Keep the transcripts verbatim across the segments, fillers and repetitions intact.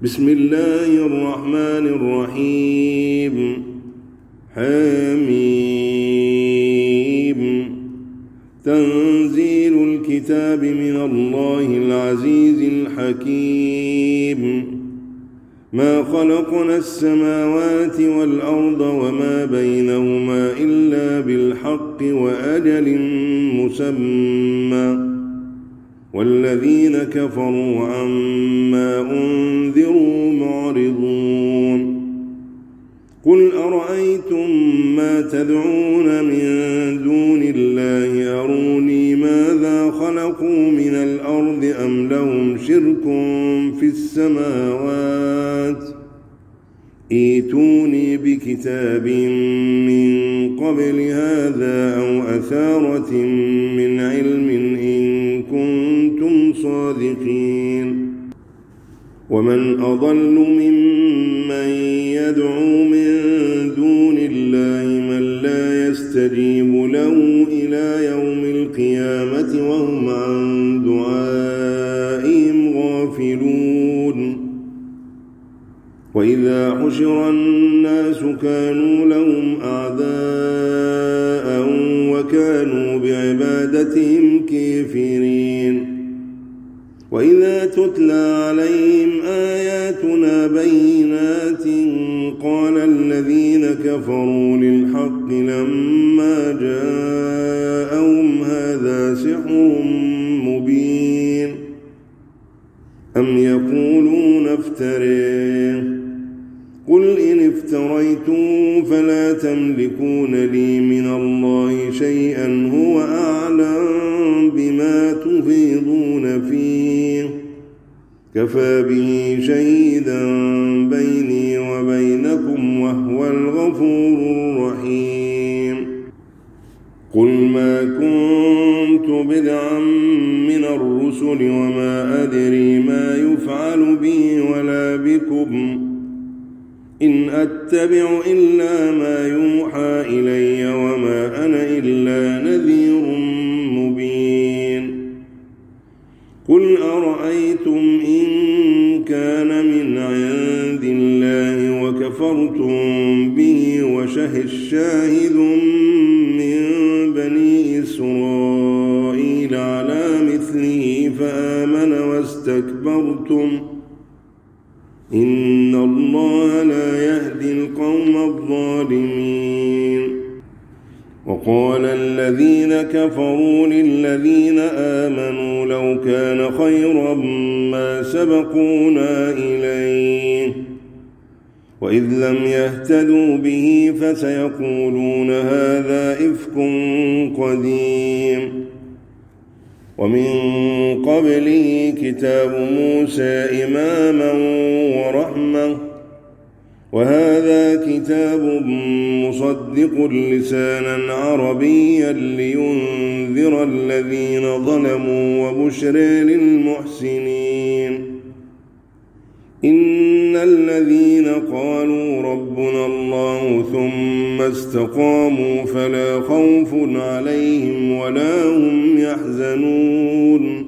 بسم الله الرحمن الرحيم. حميم. تنزيل الكتاب من الله العزيز الحكيم. ما خلقنا السماوات والأرض وما بينهما إلا بالحق وأجل مسمى، والذين كفروا عما أنذروا معرضون. قل أرأيتم ما تدعون من دون الله أروني ماذا خلقوا من الأرض أم لهم شرك في السماوات ائتوني بكتاب من قبل هذا أو أثارة من علم إن كنتم صادقين. ومن أضل ممن يدعو من دون الله من لا يستجيب له إلى يوم القيامة وهم عن دعائهم غافلون. وإذا حشر الناس كانوا لهم أعداء وكانوا بعبادتهم كافرين. وإذا تتلى عليهم آياتنا بينات قال الذين كفروا للحق لما جاءهم هذا سحر مبين أم يقولون افتريه قل إن افتريتم فلا تملكون لي من الله شيئا هو أعلم بما تفيضون فيه كفى به شهيدا بيني وبينكم وهو الغفور الرحيم. قل ما كنت بدعا من الرسل وما أدري ما يفعل بي ولا بكم إن أتبع إلا ما يوحى إلي وما أنا إلا نذير مبين. قل أرأيتم إن كان من عند الله وكفرتم به وشهد شاهد من بني إسرائيل على مثله فآمن واستكبرتم إن الله لا يهدي القوم الظالمين. وقال الذين كفروا للذين آمنوا لو كان خيرا ما سبقونا إليه وإذ لم يهتدوا به فسيقولون هذا إفك قديم. ومن قبله كتاب موسى إماما ورحمة وهذا كتاب مصدق لسانا عربيا لينذر الذين ظلموا وبشر للمحسنين. إن الذين قالوا ربنا الله ثم استقاموا فلا خوف عليهم ولا هم يحزنون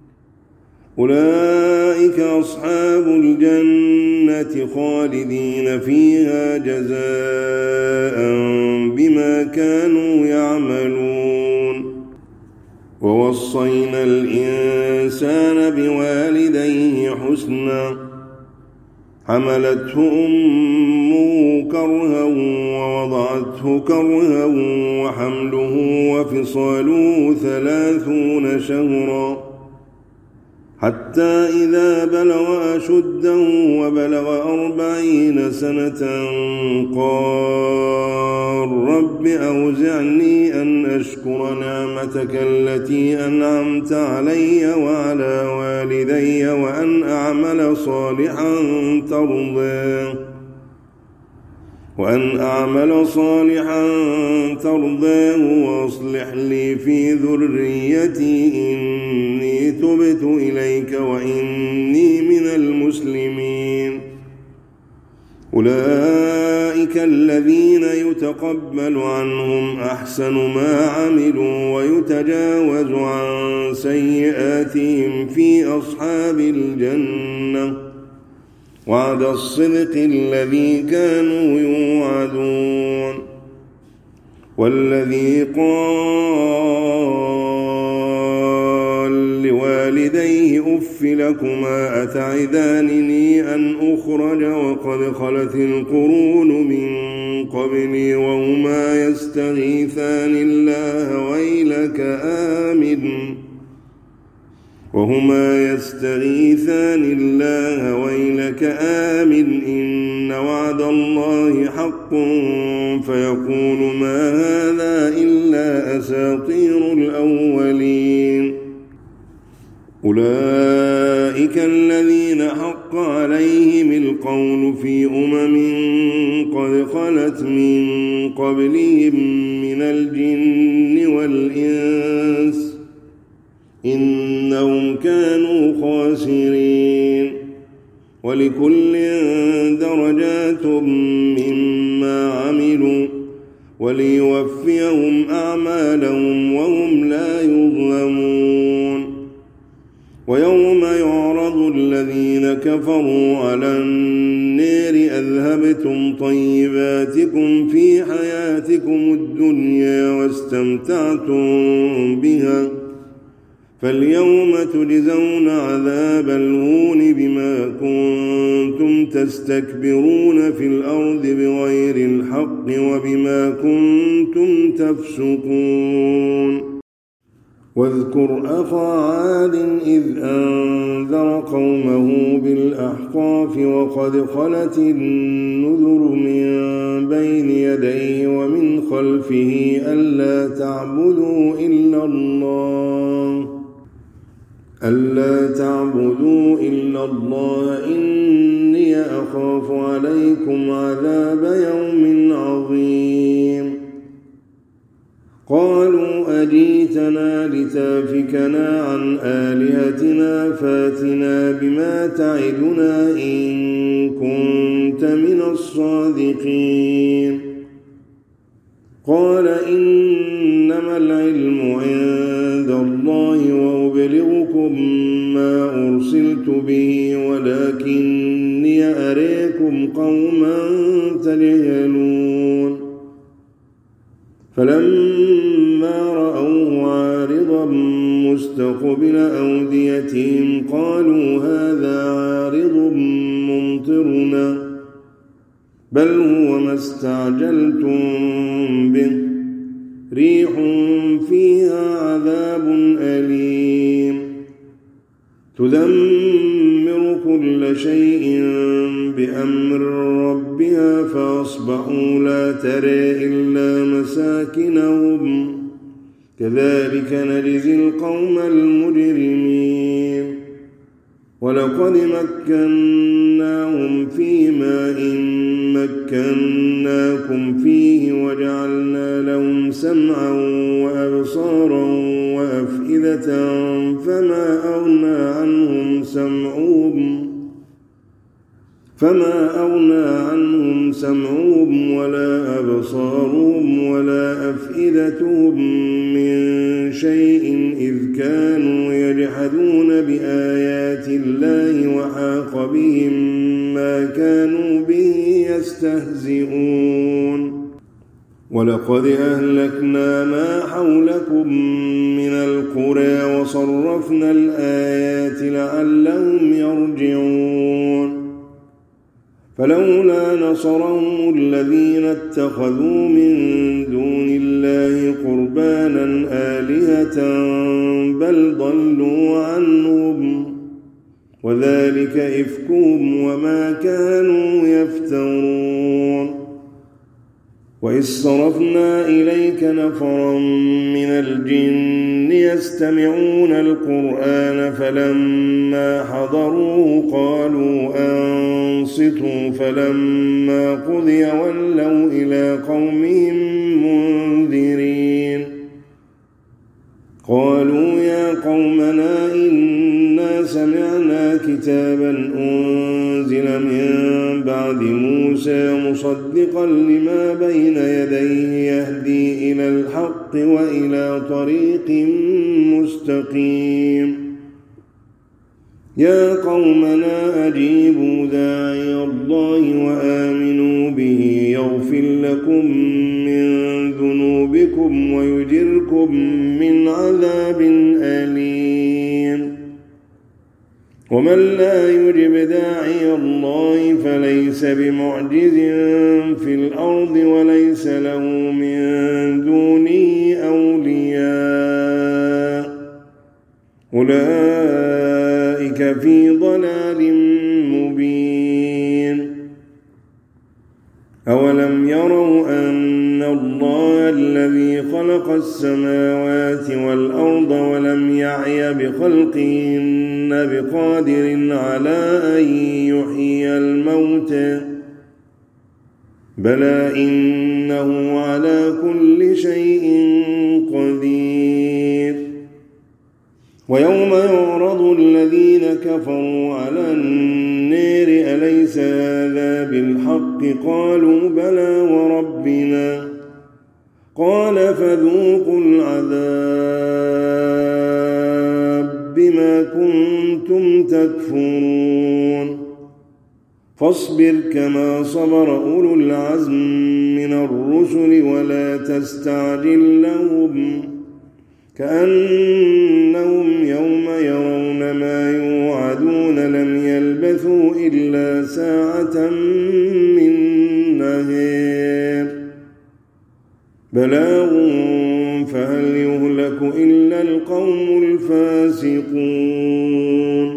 أولئك أصحاب الجنة خالدين فيها جزاء بما كانوا يعملون. ووصينا الإنسان بوالديه حسنا حملته أمه كرها ووضعته كرها وحمله وفصاله ثلاثون شهرا حتى إذا بلغ أشده وبلغ أربعين سنة قال رب أوزعني أن أشكر نعمتك التي أنعمت علي وعلى والدي وأن أعمل صالحا ترضاه وأن أعمل صالحا ترضاه وأصلح لي في ذريتي إني تبت إليك وإني من المسلمين. أولئك الذين يتقبل عنهم أحسن ما عملوا ويتجاوز عن سيئاتهم في أصحاب الجنة وعد الصدق الذي كانوا يوعدون والذي قال لوالديه أف لكما أتعدانني أن أخرج وقد خلت القرون من قبلي وهما يستغيثان الله ويلك آمن وهما يستغيثان الله ويلك آمن إن وعد الله حق فيقول ما هذا إلا أساطير الأولين أولئك الذين حق عليهم القول في أمم قد خلت من قبلهم من الجن والإنس إنهم كانوا خاسرين ولكل درجات مما عملوا وليوفيهم أعمالهم وهم لا يظلمون ويوم يعرض الذين كفروا على النار أذهبتم طيباتكم في حياتكم الدنيا واستمتعتم بها فاليوم تجزون عذاب الهون بما كنتم تستكبرون في الأرض بغير الحق وبما كنتم تفسقون واذكر أخا عاد إذ أنذر قومه بالأحقاف وقد خلت النذر من بين يديه ومن خلفه ألا تعبدوا إلا الله ألا تعبدوا إلا الله إني أخاف عليكم عذاب يوم عظيم قالوا أجيتنا لتافكنا عن آلهتنا فاتنا بما تعدنا إن كنت من الصادقين قال إنما العلم عند الله وأبلغكم ما أرسلت به ولكني أريكم قوما تجهلون فلما رأوه عارضا مستقبل أوديتهم قالوا هذا عارض ممطرنا بل هو ما استعجلتم به ريح فيها عذاب أليم تدمر كل شيء بأمر ربها فأصبحوا لا ترى إلا مساكنهم كذلك نجزي القوم المجرمين ولقد مكناهم في ماء مكناكم فيه وجعلنا لهم سمعا وأبصارا وأفئدة فما أغنى عنهم سمعهم فما أغنى عنهم سمعهم ولا أبصارهم ولا أفئدتهم من شيء إذ كانوا يجحدون بآيات الله وحاق بهم ما كانوا به يستهزئون ولقد أهلكنا ما حولكم من القرى وصرفنا الآيات لعلهم يرجعون فلولا نصرهم الذين اتخذوا من دون الله قربانا آلهة بل ضلوا عنهم وذلك إفكهم وما كانوا يفترون وإذ صرفنا إليك نفرا من الجن يستمعون القرآن فلما حضروه قالوا أنصتوا فلما قضي ولوا إلى قومهم منذرين قالوا يا قومنا إنا سمعنا كتابا أنزل من بعد موسى مصدقا لما بين يديه يهدي إلى الحق وإلى طريق مستقيم يا قومنا أجيبوا داعي الله وآمنوا به يغفر لكم من ذنوبكم ويجركم من عذاب أليم ومن لا يجب داعي الله فليس بمعجز في الأرض وليس له من دونه أولياء أولئك في ضلال مبين أولم يروا أن الله الذي خلق السماوات والأرض ولم يعي بخلقهن بقادر على أن يحيي الموتى بلى إنه على كل شيء قدير ويوم يعرض الذين كفروا على النار أليس هذا بالحق قالوا بلى وربنا قال فذوقوا العذاب بما كنتم تكفرون فاصبر كما صبر أولو العزم من الرسل ولا تستعجل لهم كأنهم يوم يرون ما يوعدون لم يلبثوا إلا ساعة من نهار بلاغ فهل يهلك إلا القوم الفاسقون